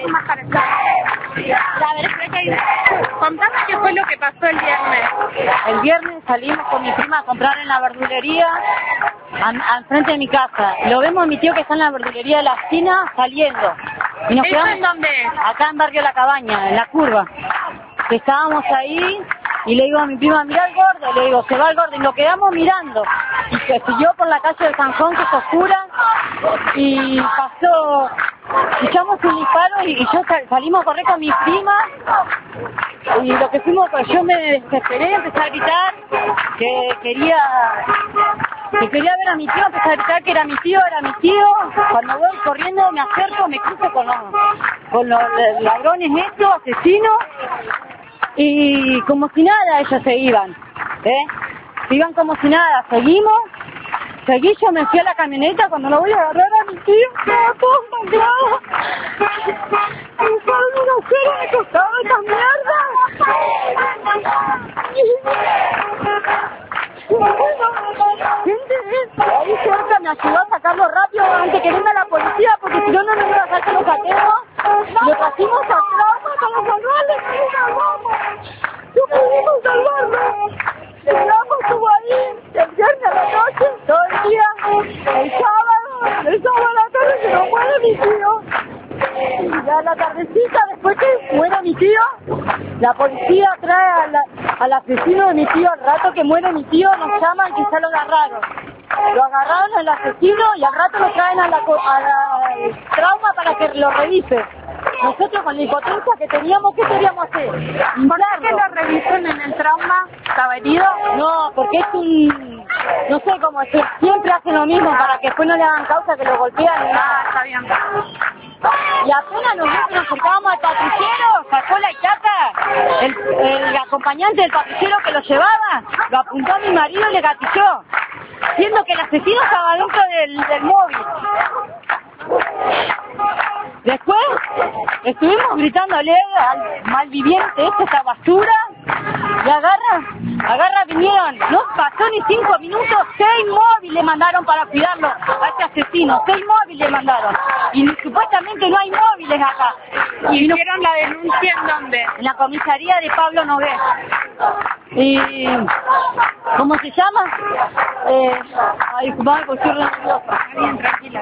sin máscara está. A ver, contame qué fue lo que pasó el viernes. El viernes salimos con mi prima a comprar en la verdulería al frente de mi casa. Lo vemos a mi tío que está en la verdulería de la esquina saliendo. Y nos ¿Eso quedamos en dónde? acá en Barrio La Cabaña, en la curva. Que estábamos ahí y le digo a mi prima, mirá el gordo, le digo, se va el gordo, y lo quedamos mirando. Y se siguió por la calle de Sanjón, que es oscura, y pasó, escuchamos un disparo y yo salimos a correr con mi prima, y lo que fuimos, yo me desesperé, empecé a gritar que quería ver a mi tío, empecé a gritar que era mi tío. Cuando voy corriendo me acerco, me cruzo con los ladrones estos, asesinos, y como si nada ellos se iban, se iban como si nada. Seguí, yo me fui a la camioneta. Cuando lo voy a agarrar a mi tío, estaba todo manchado, me usaron un agujero en el costado de esta mierda. Gente ahí cerca me ayudó a sacarlo rápido antes que venga la policía, porque si no, no me iba a sacar los cateos. Lo trajimos a trauma para salvarle, no pudimos salvarlo. El trauma estuvo ahí el viernes a la noche, todo el día, el sábado a la tarde se nos muere mi tío. Y ya a la tardecita, después que muere mi tío, la policía trae al asesino de mi tío. Al rato que muere mi tío nos llaman que ya lo agarraron. Lo agarraron al asesino y al rato lo traen al trauma para que lo revise. Nosotros con la impotencia que teníamos, ¿qué queríamos hacer? ¿Por qué lo revisen en el trauma? ¿Estaba herido? No, porque es no sé cómo decir, siempre hacen lo mismo para que después no le hagan causa, que lo golpean. Está bien. Y apenas nos acercábamos al patrullero, sacó la chata, el acompañante del patrullero que lo llevaba, lo apuntó a mi marido y le gatilló, siendo que el asesino estaba dentro del móvil. Después estuvimos gritándole al malviviente, esta basura, y vinieron, no pasó ni 5 minutos, 6 móviles mandaron para cuidarlo a este asesino, 6 móviles mandaron, y supuestamente no hay móviles acá. ¿Y hicieron la denuncia en dónde? En la comisaría de Pablo Nogués. Y ¿cómo se llama? Bien, tranquila.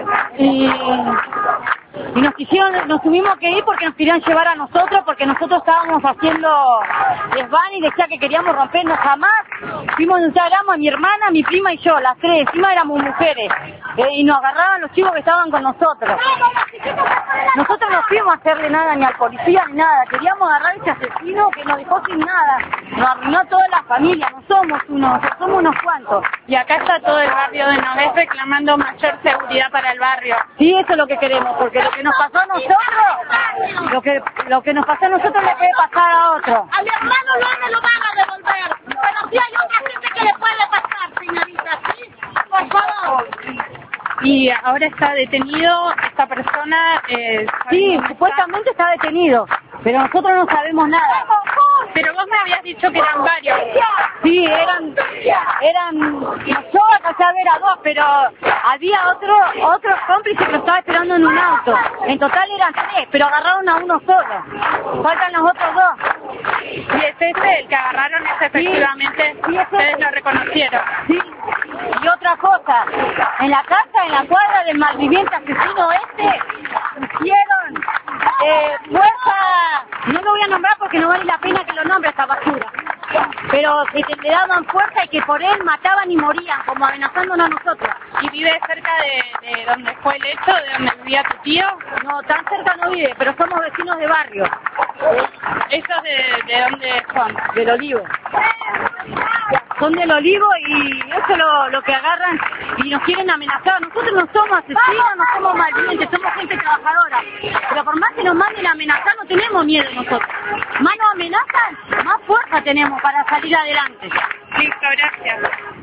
Y nos tuvimos que ir porque nos querían llevar a nosotros, porque nosotros estábamos haciendo desván y decía que queríamos rompernos. Jamás fuimos de un a mi hermana, mi prima y yo, las tres, encima éramos mujeres, y nos agarraban los chicos que estaban con nosotros. Nosotros no fuimos a hacerle nada ni al policía ni nada, queríamos agarrar a ese asesino que nos dejó sin nada, nos arruinó toda la familia, no somos unos cuantos. Y acá está todo el barrio de Nogués reclamando mayor seguridad para el barrio. Sí, eso es lo que queremos, porque lo que nos pasó a nosotros, lo que nos pasó a nosotros le puede pasar a otro. A mi hermano no me lo van a devolver, pero sí hay otra gente que le puede pasar, señorita, ¿sí? Por favor. Y ahora está detenido esta persona. Sí, supuestamente está detenido, pero nosotros no sabemos nada. Pero vos me habías dicho que eran varios. Sí, eran, yo alcancé a ver a 2, pero había otro cómplice que lo estaba esperando en un auto. En total eran 3, pero agarraron a uno solo. Faltan los otros 2. Y es el que agarraron, es efectivamente, sí, ustedes lo reconocieron. Sí. Y otra cosa, en la casa, en la cuadra del malviviente asesino hicieron fuerza, no lo voy a nombrar porque no vale la pena que lo nombre esta basura, pero que le daban fuerza y que por él mataban y morían, como amenazándonos a nosotros. ¿Y vive cerca de donde fue el hecho, de donde vivía tu tío? No, tan cerca no vive, pero somos vecinos de barrio. ¿Esos de dónde son? Del Olivo. Son del Olivo y eso es lo que agarran y nos quieren amenazar. Nosotros no somos asesinos, no somos malvivientes, somos gente trabajadora. Pero por más que nos manden a amenazar, no tenemos miedo nosotros. Más nos amenazan, más fuerza tenemos para salir adelante. Listo, gracias.